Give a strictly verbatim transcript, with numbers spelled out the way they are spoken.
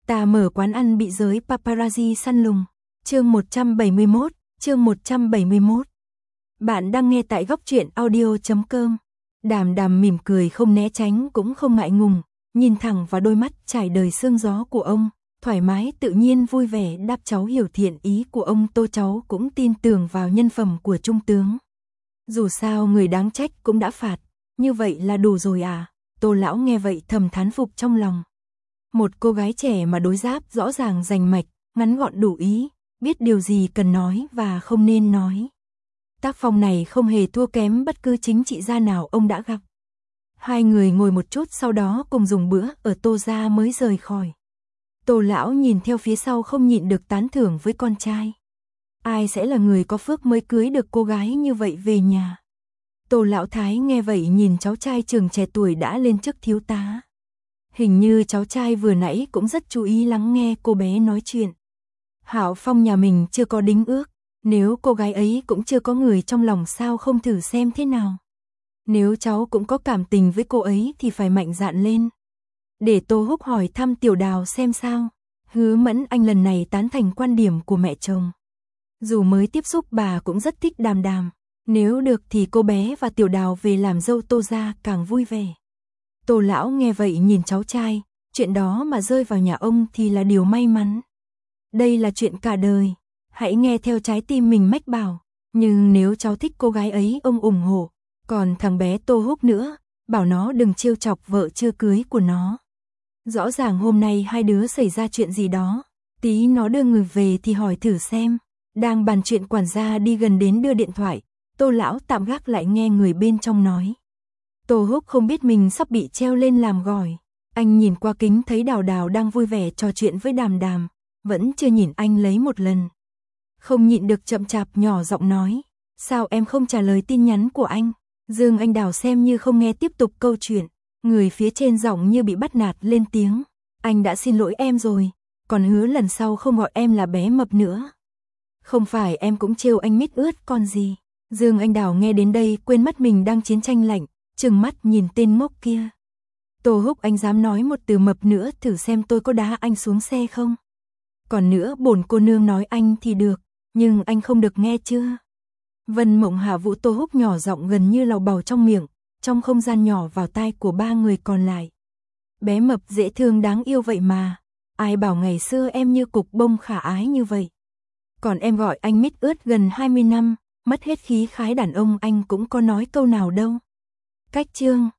Ta mở quán ăn bị giới paparazzi săn lùng. Chương một trăm bảy mươi mốt, chương một trăm bảy mươi mốt. Bạn đang nghe tại góc truyện audio chấm com. Đàm Đàm mỉm cười không né tránh cũng không ngại ngùng, nhìn thẳng vào đôi mắt trải đời sương gió của ông, thoải mái tự nhiên vui vẻ đáp cháu hiểu thiện ý của ông Tô, cháu cũng tin tưởng vào nhân phẩm của trung tướng. Dù sao người đáng trách cũng đã phạt, như vậy là đủ rồi à? Tô lão nghe vậy thầm thán phục trong lòng. Một cô gái trẻ mà đối giáp rõ ràng rành mạch, ngắn gọn đủ ý, biết điều gì cần nói và không nên nói. Tác phong này không hề thua kém bất cứ chính trị gia nào ông đã gặp. Hai người ngồi một chút sau đó cùng dùng bữa ở Tô gia mới rời khỏi. Tô lão nhìn theo phía sau không nhịn được tán thưởng với con trai. Ai sẽ là người có phước mới cưới được cô gái như vậy về nhà. Tô lão thái nghe vậy nhìn cháu trai trường trẻ tuổi đã lên chức thiếu tá. Hình như cháu trai vừa nãy cũng rất chú ý lắng nghe cô bé nói chuyện. Hạo Phong nhà mình chưa có đính ước, nếu cô gái ấy cũng chưa có người trong lòng sao không thử xem thế nào. Nếu cháu cũng có cảm tình với cô ấy thì phải mạnh dạn lên. Để Tô Húc hỏi thăm Tiểu Đào xem sao. Hứa Mẫn Anh lần này tán thành quan điểm của mẹ chồng. Dù mới tiếp xúc bà cũng rất thích Đàm Đàm. Nếu được thì cô bé và Tiểu Đào về làm dâu Tô gia càng vui vẻ. Tô lão nghe vậy nhìn cháu trai, chuyện đó mà rơi vào nhà ông thì là điều may mắn. Đây là chuyện cả đời, hãy nghe theo trái tim mình mách bảo, nhưng nếu cháu thích cô gái ấy ông ủng hộ, còn thằng bé Tô Húc nữa, bảo nó đừng trêu chọc vợ chưa cưới của nó. Rõ ràng hôm nay hai đứa xảy ra chuyện gì đó, tí nó đưa người về thì hỏi thử xem. Đang bàn chuyện quản gia đi gần đến đưa điện thoại, Tô lão tạm gác lại nghe người bên trong nói. Tô Húc không biết mình sắp bị treo lên làm gỏi. Anh nhìn qua kính thấy Đào Đào đang vui vẻ trò chuyện với Đàm Đàm, vẫn chưa nhìn anh lấy một lần. Không nhịn được chậm chạp nhỏ giọng nói, sao em không trả lời tin nhắn của anh? Dương Anh Đào xem như không nghe tiếp tục câu chuyện, người phía trên giọng như bị bắt nạt lên tiếng. Anh đã xin lỗi em rồi, còn hứa lần sau không gọi em là bé mập nữa. Không phải em cũng trêu anh mít ướt con gì. Dương Anh Đào nghe đến đây quên mất mình đang chiến tranh lạnh, trừng mắt nhìn tên ngốc kia. Tô Húc, anh dám nói một từ mập nữa thử xem tôi có đá anh xuống xe không? Còn nữa bổn cô nương nói anh thì được, nhưng anh không được nghe chưa? Vân Mộng Hạ Vũ Tô Húc nhỏ giọng gần như lầu bầu trong miệng, trong không gian nhỏ vào tai của ba người còn lại. Bé mập dễ thương đáng yêu vậy mà, ai bảo ngày xưa em như cục bông khả ái như vậy. Còn em gọi anh mít ướt gần hai mươi năm, mất hết khí khái đàn ông anh cũng có nói câu nào đâu. Cách chương